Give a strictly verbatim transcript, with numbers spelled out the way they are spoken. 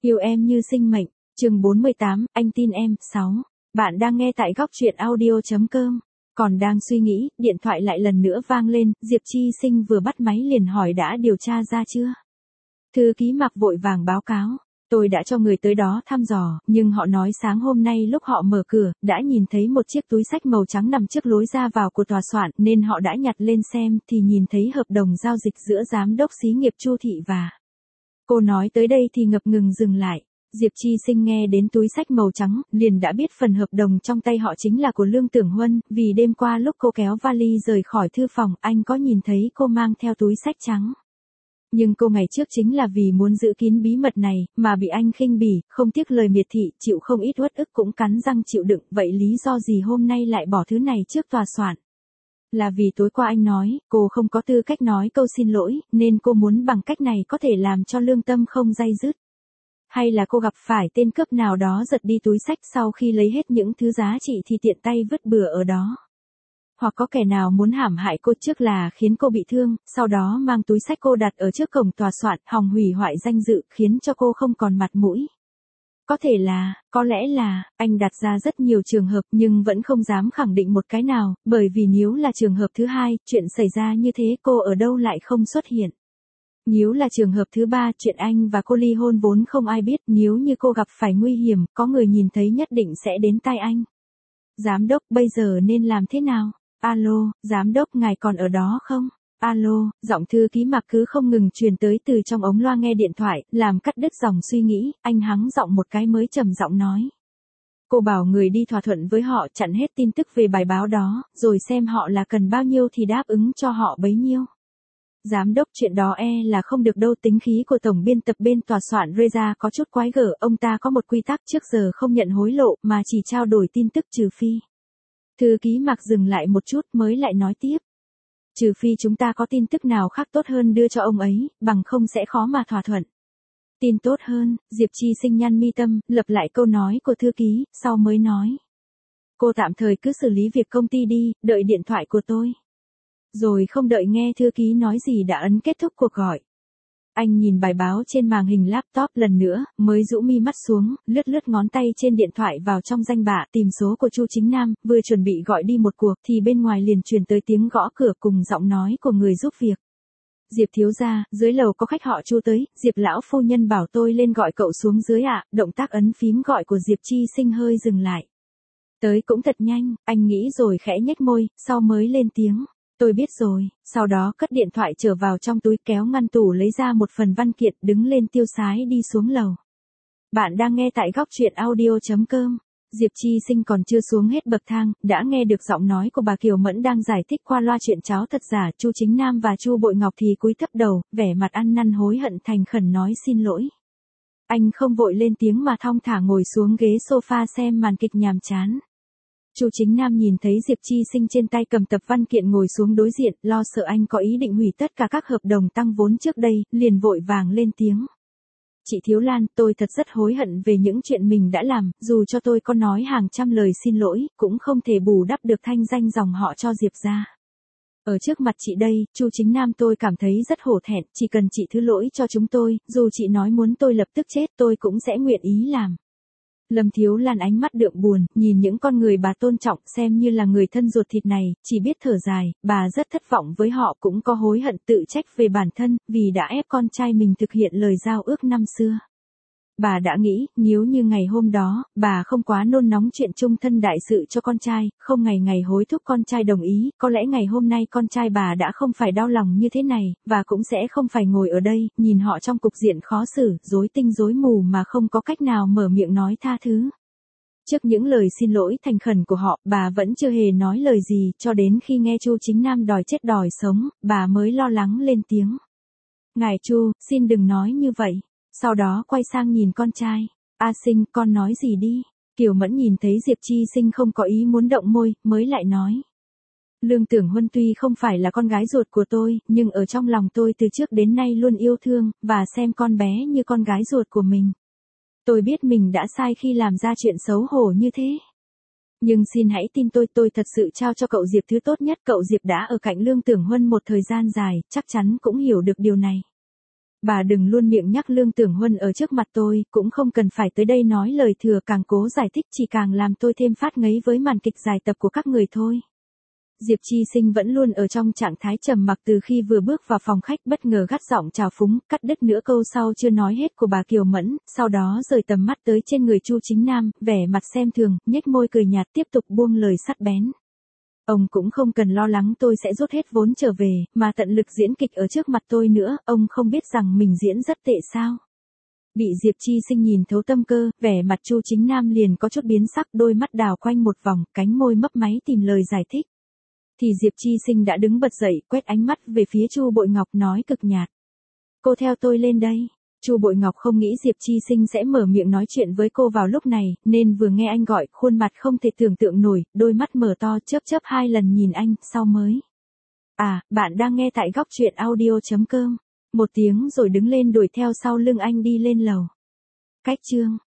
Yêu em như sinh mệnh, chương bốn mươi tám, anh tin em, sáu. Bạn đang nghe tại góc truyện audio.com. Còn đang suy nghĩ, điện thoại lại lần nữa vang lên, Diệp Chi Sinh vừa bắt máy liền hỏi đã điều tra ra chưa. Thư ký Mạc vội vàng báo cáo. Tôi đã cho người tới đó thăm dò, nhưng họ nói sáng hôm nay lúc họ mở cửa, đã nhìn thấy một chiếc túi xách màu trắng nằm trước lối ra vào của tòa soạn, nên họ đã nhặt lên xem thì nhìn thấy hợp đồng giao dịch giữa giám đốc xí nghiệp Chu Thị và... Cô nói tới đây thì ngập ngừng dừng lại. Diệp Chi Sinh nghe đến túi xách màu trắng, liền đã biết phần hợp đồng trong tay họ chính là của Lương Tưởng Huân, vì đêm qua lúc cô kéo vali rời khỏi thư phòng, anh có nhìn thấy cô mang theo túi xách trắng. Nhưng cô ngày trước chính là vì muốn giữ kín bí mật này, mà bị anh khinh bỉ, không tiếc lời miệt thị, chịu không ít uất ức cũng cắn răng chịu đựng, vậy lý do gì hôm nay lại bỏ thứ này trước tòa soạn? Là vì tối qua anh nói, cô không có tư cách nói câu xin lỗi, nên cô muốn bằng cách này có thể làm cho lương tâm không day dứt. Hay là cô gặp phải tên cướp nào đó giật đi túi xách sau khi lấy hết những thứ giá trị thì tiện tay vứt bừa ở đó. Hoặc có kẻ nào muốn hãm hại cô trước là khiến cô bị thương, sau đó mang túi xách cô đặt ở trước cổng tòa soạn, hòng hủy hoại danh dự, khiến cho cô không còn mặt mũi. Có thể là, có lẽ là, anh đặt ra rất nhiều trường hợp nhưng vẫn không dám khẳng định một cái nào, bởi vì nếu là trường hợp thứ hai, chuyện xảy ra như thế cô ở đâu lại không xuất hiện. Nếu là trường hợp thứ ba, chuyện anh và cô ly hôn vốn không ai biết, nếu như cô gặp phải nguy hiểm, có người nhìn thấy nhất định sẽ đến tai anh. Giám đốc, bây giờ nên làm thế nào? Alo, giám đốc ngài còn ở đó không? Alo, giọng thư ký Mạc cứ không ngừng truyền tới từ trong ống loa nghe điện thoại, làm cắt đứt dòng suy nghĩ, anh hắng giọng một cái mới trầm giọng nói. Cô bảo người đi thỏa thuận với họ chặn hết tin tức về bài báo đó, rồi xem họ là cần bao nhiêu thì đáp ứng cho họ bấy nhiêu. Giám đốc, chuyện đó e là không được đâu, tính khí của tổng biên tập bên tòa soạn Reza có chút quái gở, ông ta có một quy tắc trước giờ không nhận hối lộ mà chỉ trao đổi tin tức trừ phi. Thư ký Mạc dừng lại một chút mới lại nói tiếp. Trừ phi chúng ta có tin tức nào khác tốt hơn đưa cho ông ấy, bằng không sẽ khó mà thỏa thuận. Tin tốt hơn, Diệp Chi Sinh nhăn mi tâm, lặp lại câu nói của thư ký, sau mới nói. Cô tạm thời cứ xử lý việc công ty đi, đợi điện thoại của tôi. Rồi không đợi nghe thư ký nói gì đã ấn kết thúc cuộc gọi. Anh nhìn bài báo trên màn hình laptop lần nữa, mới rũ mi mắt xuống, lướt lướt ngón tay trên điện thoại vào trong danh bạ tìm số của Chu Chính Nam, vừa chuẩn bị gọi đi một cuộc thì bên ngoài liền truyền tới tiếng gõ cửa cùng giọng nói của người giúp việc. Diệp thiếu gia, dưới lầu có khách họ Chu tới, Diệp lão phu nhân bảo tôi lên gọi cậu xuống dưới ạ, động tác ấn phím gọi của Diệp Chi Sinh hơi dừng lại. Tới cũng thật nhanh, anh nghĩ rồi khẽ nhếch môi, sau mới lên tiếng. Tôi biết rồi, sau đó cất điện thoại trở vào trong túi kéo ngăn tủ lấy ra một phần văn kiện đứng lên tiêu sái đi xuống lầu. Bạn đang nghe tại góc truyện audio.com. Diệp Chi Sinh còn chưa xuống hết bậc thang, đã nghe được giọng nói của bà Kiều Mẫn đang giải thích qua loa chuyện cháo thật giả. Chu Chính Nam và Chu Bội Ngọc thì cúi thấp đầu, vẻ mặt ăn năn hối hận thành khẩn nói xin lỗi. Anh không vội lên tiếng mà thong thả ngồi xuống ghế sofa xem màn kịch nhàm chán. Chu Chính Nam nhìn thấy Diệp Chi Sinh trên tay cầm tập văn kiện ngồi xuống đối diện, lo sợ anh có ý định hủy tất cả các hợp đồng tăng vốn trước đây, liền vội vàng lên tiếng. Chị Thiếu Lan, tôi thật rất hối hận về những chuyện mình đã làm, dù cho tôi có nói hàng trăm lời xin lỗi, cũng không thể bù đắp được thanh danh dòng họ cho Diệp gia. Ở trước mặt chị đây, Chu Chính Nam, tôi cảm thấy rất hổ thẹn, chỉ cần chị thứ lỗi cho chúng tôi, dù chị nói muốn tôi lập tức chết tôi cũng sẽ nguyện ý làm. Lâm Thiếu Lan ánh mắt đượm buồn, nhìn những con người bà tôn trọng xem như là người thân ruột thịt này, chỉ biết thở dài, bà rất thất vọng với họ, cũng có hối hận tự trách về bản thân, vì đã ép con trai mình thực hiện lời giao ước năm xưa. Bà đã nghĩ, nếu như ngày hôm đó, bà không quá nôn nóng chuyện chung thân đại sự cho con trai, không ngày ngày hối thúc con trai đồng ý, có lẽ ngày hôm nay con trai bà đã không phải đau lòng như thế này, và cũng sẽ không phải ngồi ở đây, nhìn họ trong cục diện khó xử, rối tinh rối mù mà không có cách nào mở miệng nói tha thứ. Trước những lời xin lỗi thành khẩn của họ, bà vẫn chưa hề nói lời gì, cho đến khi nghe Chu Chính Nam đòi chết đòi sống, bà mới lo lắng lên tiếng. Ngài Chu, xin đừng nói như vậy. Sau đó quay sang nhìn con trai. A Sinh, con nói gì đi? Kiều Mẫn nhìn thấy Diệp Chi Sinh không có ý muốn động môi, mới lại nói. Lương Tưởng Huân tuy không phải là con gái ruột của tôi, nhưng ở trong lòng tôi từ trước đến nay luôn yêu thương, và xem con bé như con gái ruột của mình. Tôi biết mình đã sai khi làm ra chuyện xấu hổ như thế. Nhưng xin hãy tin tôi, tôi thật sự trao cho cậu Diệp thứ tốt nhất, cậu Diệp đã ở cạnh Lương Tưởng Huân một thời gian dài, chắc chắn cũng hiểu được điều này. bà đừng luôn miệng nhắc Lương Tưởng Huân ở trước mặt tôi, cũng không cần phải tới đây nói lời thừa, càng cố giải thích chỉ càng làm tôi thêm phát ngấy với màn kịch dài tập của các người thôi. Diệp Chi Sinh vẫn luôn ở trong trạng thái trầm mặc từ khi vừa bước vào phòng khách, bất ngờ gắt giọng chào phúng, cắt đứt nửa câu sau chưa nói hết của bà Kiều Mẫn, sau đó rời tầm mắt tới trên người Chu Chính Nam, vẻ mặt xem thường, nhếch môi cười nhạt tiếp tục buông lời sắc bén. Ông cũng không cần lo lắng tôi sẽ rút hết vốn trở về, mà tận lực diễn kịch ở trước mặt tôi nữa, ông không biết rằng mình diễn rất tệ sao? Bị Diệp Chi Sinh nhìn thấu tâm cơ, vẻ mặt Chu Chính Nam liền có chút biến sắc, đôi mắt đảo quanh một vòng, cánh môi mấp máy tìm lời giải thích. Thì Diệp Chi Sinh đã đứng bật dậy, quét ánh mắt về phía Chu Bội Ngọc nói cực nhạt. Cô theo tôi lên đây. Chu Bội Ngọc không nghĩ Diệp Chi Sinh sẽ mở miệng nói chuyện với cô vào lúc này, nên vừa nghe anh gọi, khuôn mặt không thể tưởng tượng nổi, đôi mắt mở to chớp chớp hai lần nhìn anh, sau mới. À, bạn đang nghe tại góc truyện audio.com. Một tiếng rồi đứng lên đuổi theo sau lưng anh đi lên lầu. Cách chương.